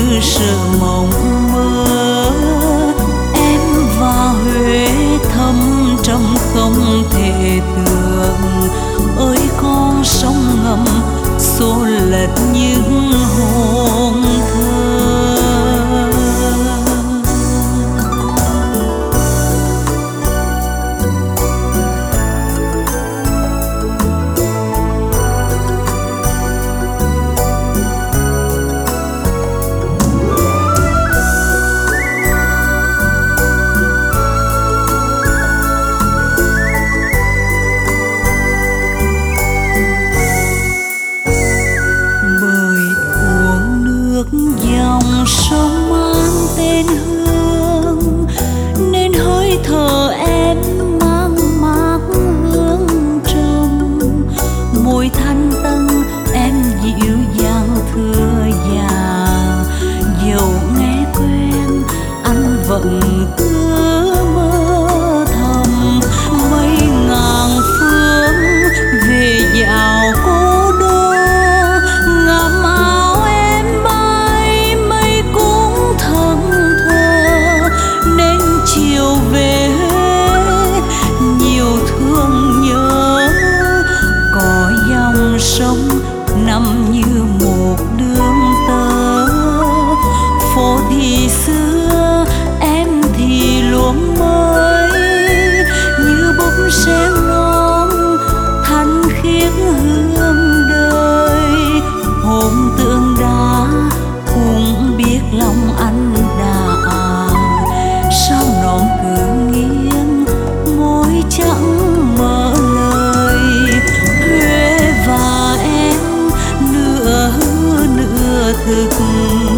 như sợ mộng mơ. Em và Huế thâm trong không thể tưởng, ơi con sông ngầm xô lệch những hồn thơ. Dòng sông mang tên Hương nên hơi thở em mang mát hương trầm. Môi thanh tân em dịu dàng thưa già, dẫu nghe quen anh vẫn cứ mơ thầm. Mây ngàn phương về dạo cố đô, ngắm áo em bay mây cũng thẫn thờ. Nên chiều về nhiều thương nhớ, có dòng sông nằm như một đường tơ. Phố thì xưa em thì luống mới, như búp sen non thanh khiết hương đời. Hồn tượng đá cũng biết lòng anh đã, sao non cứ nghiêng môi chẳng mở lời. Huế và em nửa hư nửa thực,